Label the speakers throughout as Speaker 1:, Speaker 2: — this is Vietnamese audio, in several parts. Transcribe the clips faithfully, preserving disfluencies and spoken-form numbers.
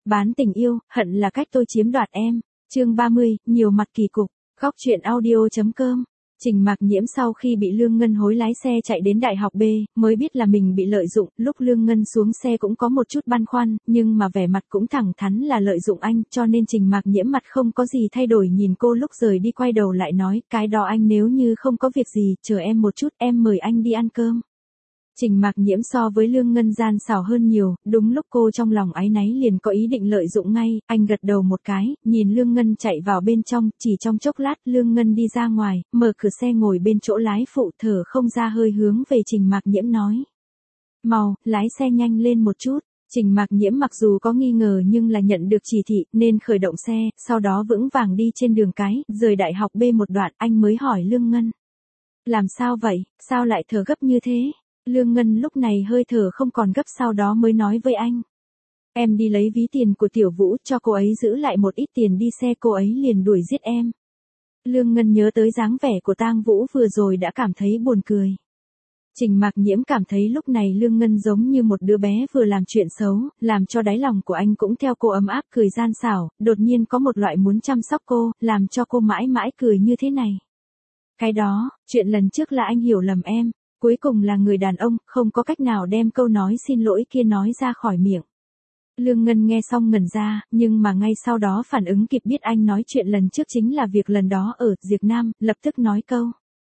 Speaker 1: Bán tình yêu, hận là cách tôi chiếm đoạt em. Chương ba mươi, nhiều mặt kỳ cục. Góc truyện audio chấm com. Trình Mạc Nhiễm sau khi bị Lương Ngân hối lái xe chạy đến Đại học B, mới biết là mình bị lợi dụng. Lúc Lương Ngân xuống xe cũng có một chút băn khoăn, nhưng mà vẻ mặt cũng thẳng thắn là lợi dụng anh, cho nên Trình Mạc Nhiễm mặt không có gì thay đổi, nhìn cô lúc rời đi quay đầu lại nói, cái đó anh nếu như không có việc gì, chờ em một chút, em mời anh đi ăn cơm. Trình Mạc Nhiễm so với Lương Ngân gian xảo hơn nhiều, đúng lúc cô trong lòng áy náy liền có ý định lợi dụng ngay, anh gật đầu một cái, nhìn Lương Ngân chạy vào bên trong, chỉ trong chốc lát Lương Ngân đi ra ngoài, mở cửa xe ngồi bên chỗ lái phụ, thở không ra hơi hướng về Trình Mạc Nhiễm nói. Mau, lái xe nhanh lên một chút. Trình Mạc Nhiễm mặc dù có nghi ngờ nhưng là nhận được chỉ thị nên khởi động xe, sau đó vững vàng đi trên đường cái, rời Đại học B một đoạn anh mới hỏi Lương Ngân. Làm sao vậy, sao lại thở gấp như thế? Lương Ngân lúc này hơi thở không còn gấp, sau đó mới nói với anh. Em đi lấy ví tiền của Tiểu Vũ cho cô ấy giữ lại một ít tiền đi xe, cô ấy liền đuổi giết em. Lương Ngân nhớ tới dáng vẻ của Tang Vũ vừa rồi đã cảm thấy buồn cười. Trình Mạc Nhiễm cảm thấy lúc này Lương Ngân giống như một đứa bé vừa làm chuyện xấu, làm cho đáy lòng của anh cũng theo cô ấm áp cười gian xảo, đột nhiên có một loại muốn chăm sóc cô, làm cho cô mãi mãi cười như thế này. Cái đó, chuyện lần trước là anh hiểu lầm em. Cuối cùng là người đàn ông, không có cách nào đem câu nói xin lỗi kia nói ra khỏi miệng. Lương Ngân nghe xong ngẩn ra, nhưng mà ngay sau đó phản ứng kịp biết anh nói chuyện lần trước chính là việc lần đó ở Diệp Nam, lập tức nói câu.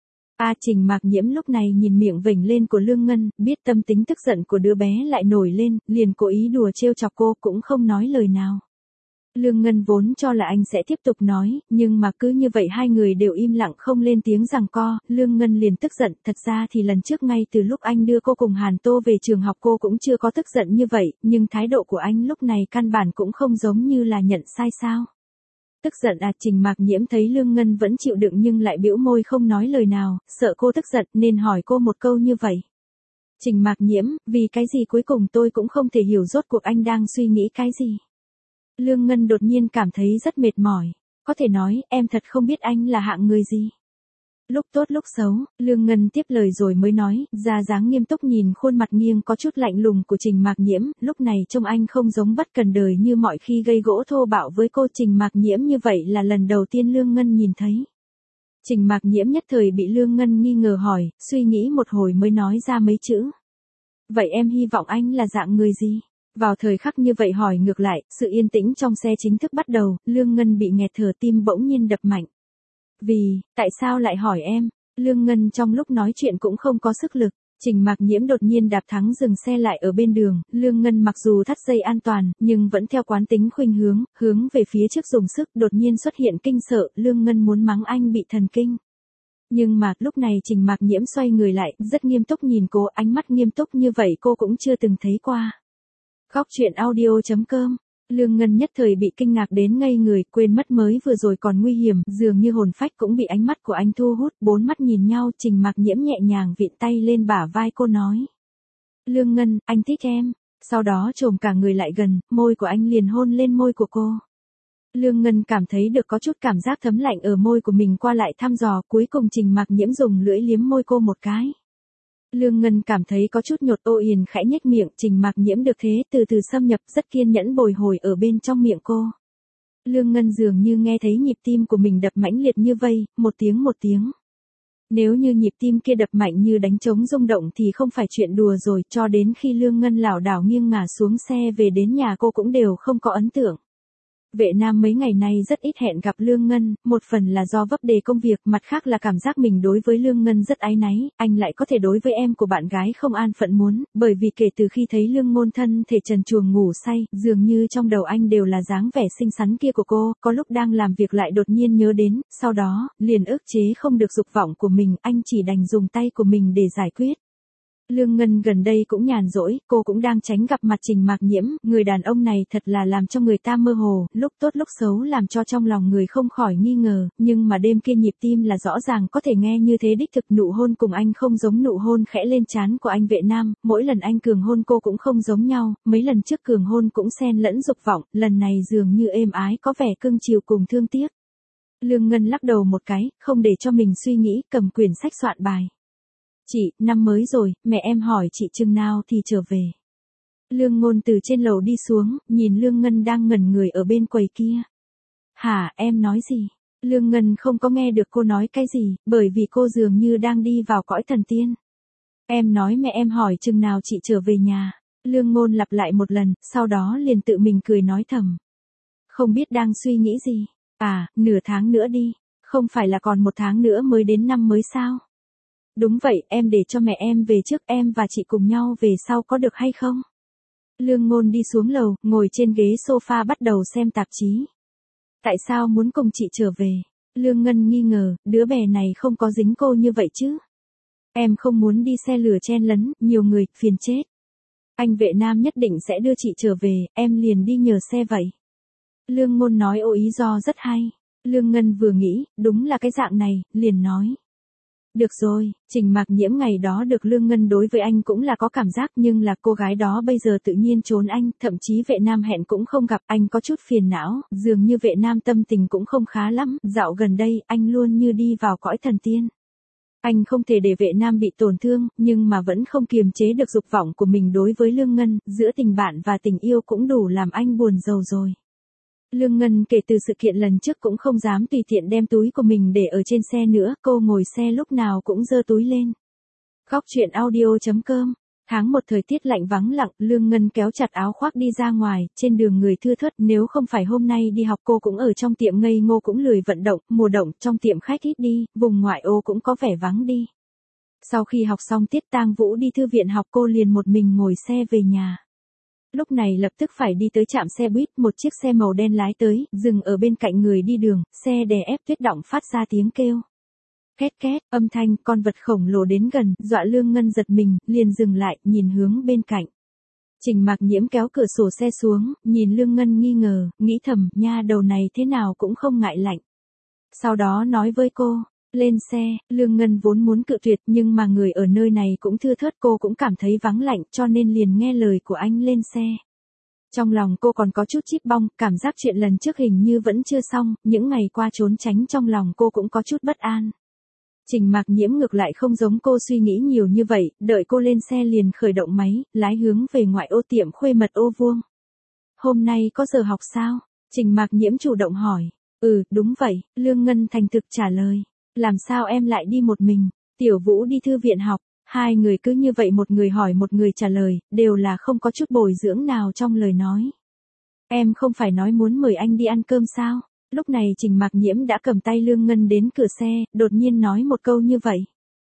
Speaker 1: A Trình Mạc Nhiễm lúc này nhìn miệng vểnh lên của Lương Ngân, biết tâm tính tức giận của đứa bé lại nổi lên, liền cố ý đùa trêu chọc cô, cũng không nói lời nào. Lương Ngân vốn cho là anh sẽ tiếp tục nói, nhưng mà cứ như vậy hai người đều im lặng không lên tiếng giằng co, Lương Ngân liền tức giận, thật ra thì lần trước ngay từ lúc anh đưa cô cùng Hàn Tô về trường học cô cũng chưa có tức giận như vậy, nhưng thái độ của anh lúc này căn bản cũng không giống như là nhận sai sao. Tức giận à? Trình Mạc Nhiễm thấy Lương Ngân vẫn chịu đựng nhưng lại bĩu môi không nói lời nào, sợ cô tức giận nên hỏi cô một câu như vậy. Trình Mạc Nhiễm, vì cái gì cuối cùng tôi cũng không thể hiểu rốt cuộc anh đang suy nghĩ cái gì. Lương Ngân đột nhiên cảm thấy rất mệt mỏi, có thể nói, em thật không biết anh là hạng người gì. Lúc tốt lúc xấu, Lương Ngân tiếp lời rồi mới nói, ra dáng nghiêm túc nhìn khuôn mặt nghiêng có chút lạnh lùng của Trình Mạc Nhiễm, lúc này trông anh không giống bất cần đời như mọi khi gây gỗ thô bạo với cô. Trình Mạc Nhiễm như vậy là lần đầu tiên Lương Ngân nhìn thấy. Trình Mạc Nhiễm nhất thời bị Lương Ngân nghi ngờ hỏi, suy nghĩ một hồi mới nói ra mấy chữ. Vậy em hy vọng anh là dạng người gì? Vào thời khắc như vậy hỏi ngược lại, sự yên tĩnh trong xe chính thức bắt đầu, Lương Ngân bị nghẹt thở, tim bỗng nhiên đập mạnh. Vì, tại sao lại hỏi em? Lương Ngân trong lúc nói chuyện cũng không có sức lực. Trình Mạc Nhiễm đột nhiên đạp thắng dừng xe lại ở bên đường, Lương Ngân mặc dù thắt dây an toàn, nhưng vẫn theo quán tính khuynh hướng, hướng về phía trước dùng sức, đột nhiên xuất hiện kinh sợ, Lương Ngân muốn mắng anh bị thần kinh. Nhưng mà, lúc này Trình Mạc Nhiễm xoay người lại, rất nghiêm túc nhìn cô, ánh mắt nghiêm túc như vậy cô cũng chưa từng thấy qua. Góc truyện audio chấm com. Lương Ngân nhất thời bị kinh ngạc đến ngây người, quên mất mới vừa rồi còn nguy hiểm, dường như hồn phách cũng bị ánh mắt của anh thu hút, bốn mắt nhìn nhau. Trình Mạc Nhiễm nhẹ nhàng vịn tay lên bả vai cô nói. Lương Ngân, anh thích em. Sau đó chồm cả người lại gần, môi của anh liền hôn lên môi của cô. Lương Ngân cảm thấy được có chút cảm giác thấm lạnh ở môi của mình qua lại thăm dò, cuối cùng Trình Mạc Nhiễm dùng lưỡi liếm môi cô một cái. Lương Ngân cảm thấy có chút nhột, Ô Yền khẽ nhếch miệng, Trình Mạc Nhiễm được thế từ từ xâm nhập, rất kiên nhẫn bồi hồi ở bên trong miệng cô. Lương Ngân dường như nghe thấy nhịp tim của mình đập mãnh liệt như vây, một tiếng một tiếng. Nếu như nhịp tim kia đập mạnh như đánh trống rung động thì không phải chuyện đùa rồi, cho đến khi Lương Ngân lảo đảo nghiêng ngả xuống xe về đến nhà cô cũng đều không có ấn tượng. Vệ Nam mấy ngày nay rất ít hẹn gặp Lương Ngân, một phần là do vấp đề công việc, mặt khác là cảm giác mình đối với Lương Ngân rất áy náy, anh lại có thể đối với em của bạn gái không an phận muốn, bởi vì kể từ khi thấy Lương Ngôn thân thể trần truồng ngủ say, dường như trong đầu anh đều là dáng vẻ xinh xắn kia của cô, có lúc đang làm việc lại đột nhiên nhớ đến, sau đó, liền ức chế không được dục vọng của mình, anh chỉ đành dùng tay của mình để giải quyết. Lương Ngân gần đây cũng nhàn rỗi, cô cũng đang tránh gặp mặt Trình Mạc Nhiễm, người đàn ông này thật là làm cho người ta mơ hồ, lúc tốt lúc xấu làm cho trong lòng người không khỏi nghi ngờ, nhưng mà đêm kia nhịp tim là rõ ràng có thể nghe như thế đích thực. Nụ hôn cùng anh không giống nụ hôn khẽ lên trán của anh Vệ Nam, mỗi lần anh cường hôn cô cũng không giống nhau, mấy lần trước cường hôn cũng xen lẫn dục vọng, lần này dường như êm ái có vẻ cưng chiều cùng thương tiếc. Lương Ngân lắc đầu một cái, không để cho mình suy nghĩ, cầm quyển sách soạn bài. Chị, năm mới rồi, mẹ em hỏi chị chừng nào thì trở về. Lương Ngôn từ trên lầu đi xuống, nhìn Lương Ngân đang ngẩn người ở bên quầy kia. Hả, em nói gì? Lương Ngân không có nghe được cô nói cái gì, bởi vì cô dường như đang đi vào cõi thần tiên. Em nói mẹ em hỏi chừng nào chị trở về nhà. Lương Ngôn lặp lại một lần, sau đó liền tự mình cười nói thầm. Không biết đang suy nghĩ gì. À, nửa tháng nữa đi. Không phải là còn một tháng nữa mới đến năm mới sao? Đúng vậy, em để cho mẹ em về trước, em và chị cùng nhau về sau có được hay không? Lương Ngôn đi xuống lầu, ngồi trên ghế sofa bắt đầu xem tạp chí. Tại sao muốn cùng chị trở về? Lương Ngân nghi ngờ, đứa bé này không có dính cô như vậy chứ? Em không muốn đi xe lửa chen lấn, nhiều người, phiền chết. Anh vệ nam nhất định sẽ đưa chị trở về, em liền đi nhờ xe vậy. Lương Ngôn nói ô ý do rất hay. Lương Ngân vừa nghĩ, đúng là cái dạng này, liền nói. Được rồi, Trình Mạc Nhiễm ngày đó được Lương Ngân đối với anh cũng là có cảm giác, nhưng là cô gái đó bây giờ tự nhiên trốn anh, thậm chí vệ nam hẹn cũng không gặp, anh có chút phiền não, dường như vệ nam tâm tình cũng không khá lắm, dạo gần đây, anh luôn như đi vào cõi thần tiên. Anh không thể để vệ nam bị tổn thương, nhưng mà vẫn không kiềm chế được dục vọng của mình đối với Lương Ngân, giữa tình bạn và tình yêu cũng đủ làm anh buồn rầu rồi. Lương Ngân kể từ sự kiện lần trước cũng không dám tùy tiện đem túi của mình để ở trên xe nữa, cô ngồi xe lúc nào cũng giơ túi lên. Góc truyện audio chấm com. Tháng một thời tiết lạnh vắng lặng, Lương Ngân kéo chặt áo khoác đi ra ngoài, trên đường người thưa thớt, nếu không phải hôm nay đi học cô cũng ở trong tiệm ngây ngô cũng lười vận động, mùa động trong tiệm khách ít đi, vùng ngoại ô cũng có vẻ vắng đi. Sau khi học xong tiết tang Vũ đi thư viện học, cô liền một mình ngồi xe về nhà. Lúc này lập tức phải đi tới trạm xe buýt, một chiếc xe màu đen lái tới, dừng ở bên cạnh người đi đường, xe đè ép tuyết động phát ra tiếng kêu. Két két, âm thanh, con vật khổng lồ đến gần, dọa Lương Ngân giật mình, liền dừng lại, nhìn hướng bên cạnh. Trình Mạc Nhiễm kéo cửa sổ xe xuống, nhìn Lương Ngân nghi ngờ, nghĩ thầm, nha đầu này thế nào cũng không ngại lạnh. Sau đó nói với cô, lên xe, Lương Ngân vốn muốn cự tuyệt nhưng mà người ở nơi này cũng thưa thớt, cô cũng cảm thấy vắng lạnh cho nên liền nghe lời của anh lên xe. Trong lòng cô còn có chút chíp bong, cảm giác chuyện lần trước hình như vẫn chưa xong, những ngày qua trốn tránh trong lòng cô cũng có chút bất an. Trình Mạc Nhiễm ngược lại không giống cô suy nghĩ nhiều như vậy, đợi cô lên xe liền khởi động máy, lái hướng về ngoại ô tiệm khuê mật ô vuông. Hôm nay có giờ học sao? Trình Mạc Nhiễm chủ động hỏi. Ừ, đúng vậy, Lương Ngân thành thực trả lời. Làm sao em lại đi một mình? Tiểu Vũ đi thư viện học. Hai người cứ như vậy một người hỏi một người trả lời, đều là không có chút bồi dưỡng nào trong lời nói. Em không phải nói muốn mời anh đi ăn cơm sao? Lúc này Trình Mạc Nhiễm đã cầm tay Lương Ngân đến cửa xe, đột nhiên nói một câu như vậy.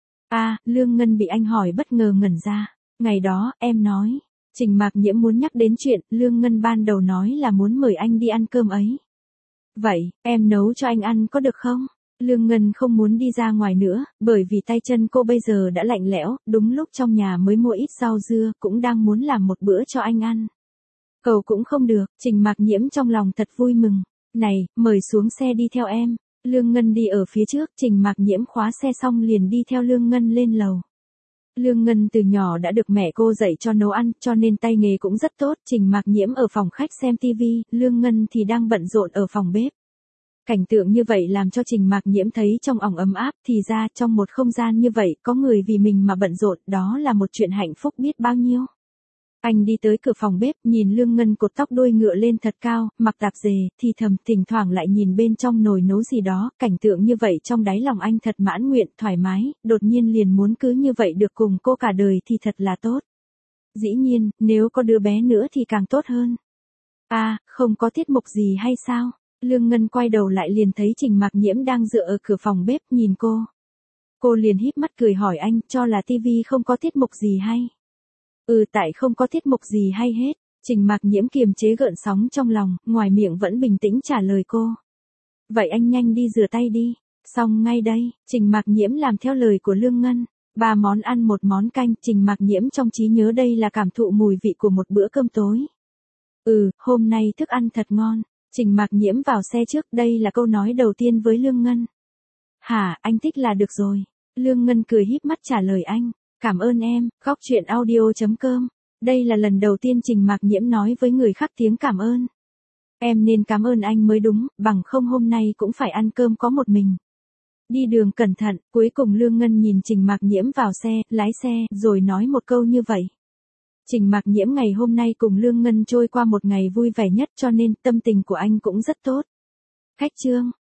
Speaker 1: À, Lương Ngân bị anh hỏi bất ngờ ngẩn ra. Ngày đó, em nói. Trình Mạc Nhiễm muốn nhắc đến chuyện, Lương Ngân ban đầu nói là muốn mời anh đi ăn cơm ấy. Vậy, em nấu cho anh ăn có được không? Lương Ngân không muốn đi ra ngoài nữa, bởi vì tay chân cô bây giờ đã lạnh lẽo, đúng lúc trong nhà mới mua ít rau dưa, cũng đang muốn làm một bữa cho anh ăn. Cầu cũng không được, Trình Mạc Nhiễm trong lòng thật vui mừng. Này, mời xuống xe đi theo em. Lương Ngân đi ở phía trước, Trình Mạc Nhiễm khóa xe xong liền đi theo Lương Ngân lên lầu. Lương Ngân từ nhỏ đã được mẹ cô dạy cho nấu ăn, cho nên tay nghề cũng rất tốt. Trình Mạc Nhiễm ở phòng khách xem tivi, Lương Ngân thì đang bận rộn ở phòng bếp. Cảnh tượng như vậy làm cho Trình Mạc Nhiễm thấy trong ỏng ấm áp, thì ra trong một không gian như vậy có người vì mình mà bận rộn, đó là một chuyện hạnh phúc biết bao nhiêu. Anh đi tới cửa phòng bếp, nhìn Lương Ngân cột tóc đuôi ngựa lên thật cao, mặc tạp dề, thì thầm, thỉnh thoảng lại nhìn bên trong nồi nấu gì đó, cảnh tượng như vậy trong đáy lòng anh thật mãn nguyện, thoải mái, đột nhiên liền muốn cứ như vậy được cùng cô cả đời thì thật là tốt. Dĩ nhiên, nếu có đứa bé nữa thì càng tốt hơn. À, không có tiết mục gì hay sao? Lương Ngân quay đầu lại liền thấy Trình Mạc Nhiễm đang dựa ở cửa phòng bếp nhìn cô. Cô liền híp mắt cười hỏi anh, cho là tivi không có tiết mục gì hay. Ừ, tại không có tiết mục gì hay hết. Trình Mạc Nhiễm kiềm chế gợn sóng trong lòng, ngoài miệng vẫn bình tĩnh trả lời cô. Vậy anh nhanh đi rửa tay đi. Xong ngay đây, Trình Mạc Nhiễm làm theo lời của Lương Ngân. Ba món ăn một món canh, Trình Mạc Nhiễm trong trí nhớ đây là cảm thụ mùi vị của một bữa cơm tối. Ừ, hôm nay thức ăn thật ngon. Trình Mạc Nhiễm vào xe trước, đây là câu nói đầu tiên với Lương Ngân. Hả, anh thích là được rồi. Lương Ngân cười híp mắt trả lời anh. Cảm ơn em, góc truyện audio chấm com. Đây là lần đầu tiên Trình Mạc Nhiễm nói với người khác tiếng cảm ơn. Em nên cảm ơn anh mới đúng, bằng không hôm nay cũng phải ăn cơm có một mình. Đi đường cẩn thận, cuối cùng Lương Ngân nhìn Trình Mạc Nhiễm vào xe, lái xe, rồi nói một câu như vậy. Trình Mạc Nhiễm ngày hôm nay cùng Lương Ngân trôi qua một ngày vui vẻ nhất cho nên tâm tình của anh cũng rất tốt. Khách trương